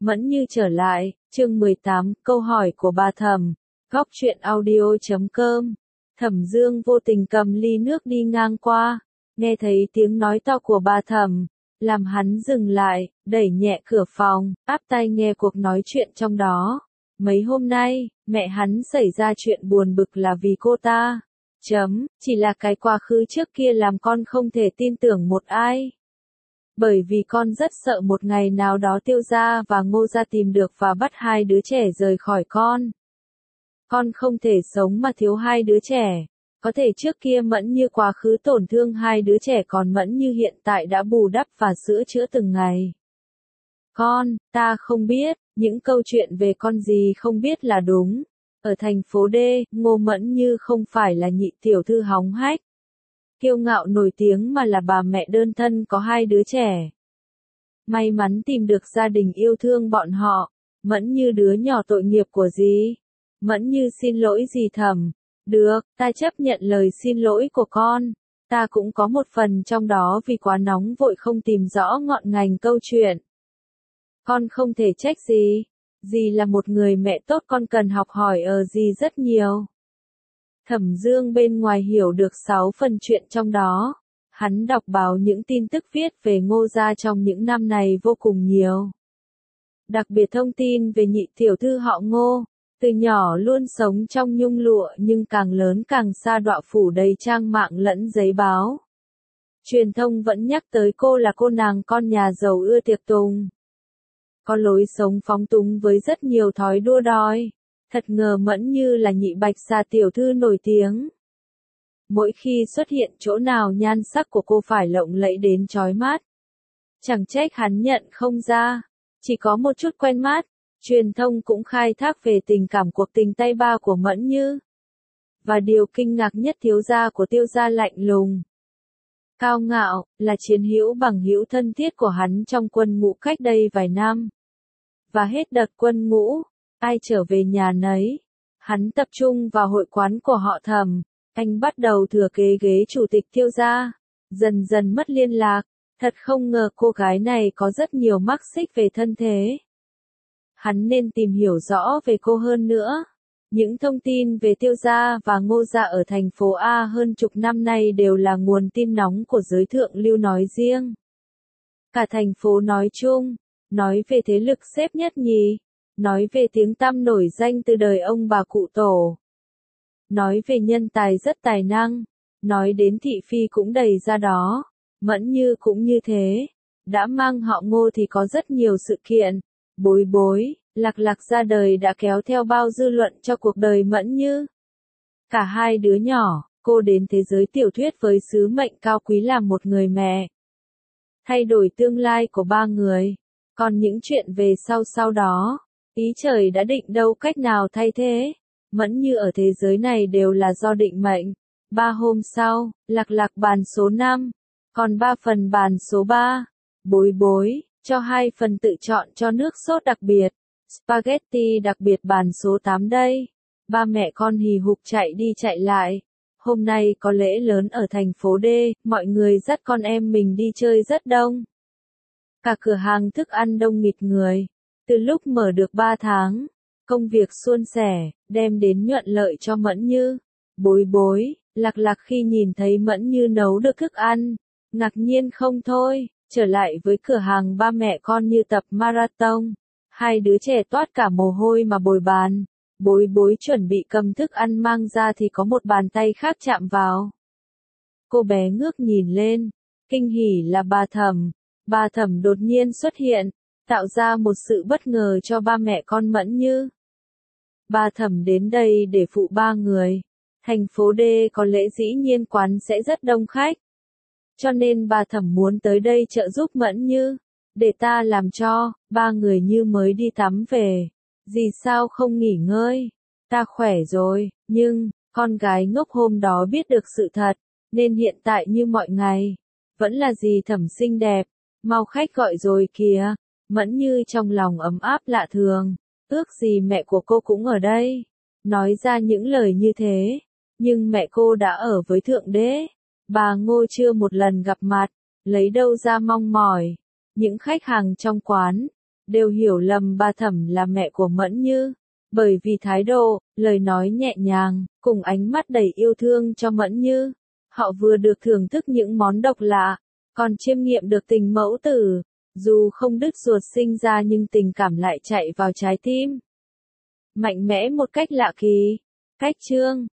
Mẫn Như trở lại, chương 18, câu hỏi của bà Thẩm, góc truyện audio.com. Thẩm Dương vô tình cầm ly nước đi ngang qua, nghe thấy tiếng nói to của bà Thẩm, làm hắn dừng lại, đẩy nhẹ cửa phòng, áp tai nghe cuộc nói chuyện trong đó. Mấy hôm nay, mẹ hắn xảy ra chuyện buồn bực là vì cô ta. Chỉ là cái quá khứ trước kia làm con không thể tin tưởng một ai. Bởi vì con rất sợ một ngày nào đó Tiêu gia và Ngô gia tìm được và bắt hai đứa trẻ rời khỏi con. Con không thể sống mà thiếu hai đứa trẻ. Có thể trước kia Mẫn Như quá khứ tổn thương hai đứa trẻ, còn Mẫn Như hiện tại đã bù đắp và sữa chữa từng ngày. Ta không biết, những câu chuyện về con gì không biết là đúng. Ở thành phố D, Ngô Mẫn Như không phải là nhị tiểu thư hóng hách, kiêu ngạo nổi tiếng, mà là bà mẹ đơn thân có hai đứa trẻ. May mắn tìm được gia đình yêu thương bọn họ. Mẫn Như đứa nhỏ tội nghiệp của dì. Mẫn Như xin lỗi dì Thẩm. Được, ta chấp nhận lời xin lỗi của con. Ta cũng có một phần trong đó vì quá nóng vội không tìm rõ ngọn ngành câu chuyện. Con không thể trách dì. Dì là một người mẹ tốt, con cần học hỏi ở dì rất nhiều. Thẩm Dương bên ngoài hiểu được 6 phần chuyện trong đó. Hắn đọc báo, những tin tức viết về Ngô gia trong những năm này vô cùng nhiều. Đặc biệt thông tin về nhị tiểu thư họ Ngô, từ nhỏ luôn sống trong nhung lụa nhưng càng lớn càng sa đọa, phủ đầy trang mạng lẫn giấy báo. Truyền thông vẫn nhắc tới cô là cô nàng con nhà giàu ưa tiệc tùng. Có lối sống phóng túng với rất nhiều thói đua đòi. Thật ngờ Mẫn Như là nhị bạch xà tiểu thư nổi tiếng. Mỗi khi xuất hiện chỗ nào nhan sắc của cô phải lộng lẫy đến chói mắt. Chẳng trách hắn nhận không ra. Chỉ có một chút quen mắt. Truyền thông cũng khai thác về tình cảm cuộc tình tay ba của Mẫn Như. Và điều kinh ngạc nhất, thiếu gia của Tiêu gia lạnh lùng, cao ngạo, là chiến hữu bằng hữu thân thiết của hắn trong quân ngũ cách đây vài năm. Và hết đợt quân ngũ, ai trở về nhà nấy. Hắn tập trung vào hội quán của họ Thẩm. Anh bắt đầu thừa kế ghế chủ tịch Tiêu gia. Dần dần mất liên lạc. Thật không ngờ cô gái này có rất nhiều mắc xích về thân thế. Hắn nên tìm hiểu rõ về cô hơn nữa. Những thông tin về Tiêu gia và Ngô gia ở thành phố A hơn chục năm nay đều là nguồn tin nóng của giới thượng lưu nói riêng. Cả thành phố nói chung, nói về thế lực xếp nhất nhì, nói về tiếng tăm nổi danh từ đời ông bà cụ tổ, nói về nhân tài rất tài năng, nói đến thị phi cũng đầy ra đó. Mẫn Như cũng như thế. Đã mang họ Ngô thì có rất nhiều sự kiện. Bối bối, lạc lạc ra đời đã kéo theo bao dư luận cho cuộc đời Mẫn Như. Cả hai đứa nhỏ, cô đến thế giới tiểu thuyết với sứ mệnh cao quý làm một người mẹ. Thay đổi tương lai của ba người. Còn những chuyện về sau đó, ý trời đã định, đâu cách nào thay thế. Mẫn Như ở thế giới này đều là do định mệnh. 3 hôm sau, lạc lạc bàn số 5. Còn 3 phần bàn số 3. Bối bối, cho 2 phần tự chọn cho nước sốt đặc biệt. Spaghetti đặc biệt bàn số 8 đây. Ba mẹ con hì hục chạy đi chạy lại. Hôm nay có lễ lớn ở thành phố D, mọi người dắt con em mình đi chơi rất đông. Cả cửa hàng thức ăn đông nghịt người. Từ lúc mở được 3 tháng, công việc suôn sẻ, đem đến nhuận lợi cho Mẫn Như. Bối bối, lạc lạc khi nhìn thấy Mẫn Như nấu được thức ăn, ngạc nhiên không thôi. Trở lại với cửa hàng, ba mẹ con như tập marathon. Hai đứa trẻ toát cả mồ hôi mà bồi bàn. Bối bối chuẩn bị cầm thức ăn mang ra thì có một bàn tay khác chạm vào. Cô bé ngước nhìn lên. Kinh hỉ là bà Thẩm. Bà Thẩm đột nhiên xuất hiện, tạo ra một sự bất ngờ cho ba mẹ con Mẫn Như. Bà Thẩm đến đây để phụ ba người. Thành phố D có lẽ dĩ nhiên quán sẽ rất đông khách. Cho nên bà Thẩm muốn tới đây trợ giúp Mẫn Như. Để ta làm cho. Ba người như mới đi tắm về. Dì sao không nghỉ ngơi? Ta khỏe rồi, nhưng, con gái ngốc hôm đó biết được sự thật, nên hiện tại như mọi ngày. Vẫn là dì Thẩm xinh đẹp. Mau khách gọi rồi kìa. Mẫn Như trong lòng ấm áp lạ thường. Ước gì mẹ của cô cũng ở đây. Nói ra những lời như thế. Nhưng mẹ cô đã ở với Thượng Đế. Bà Ngô chưa một lần gặp mặt, lấy đâu ra mong mỏi. Những khách hàng trong quán, đều hiểu lầm bà Thẩm là mẹ của Mẫn Như, bởi vì thái độ, lời nói nhẹ nhàng, cùng ánh mắt đầy yêu thương cho Mẫn Như. Họ vừa được thưởng thức những món độc lạ, còn chiêm nghiệm được tình mẫu tử, dù không đứt ruột sinh ra nhưng tình cảm lại chạy vào trái tim. Mạnh mẽ một cách lạ kỳ. Cách chương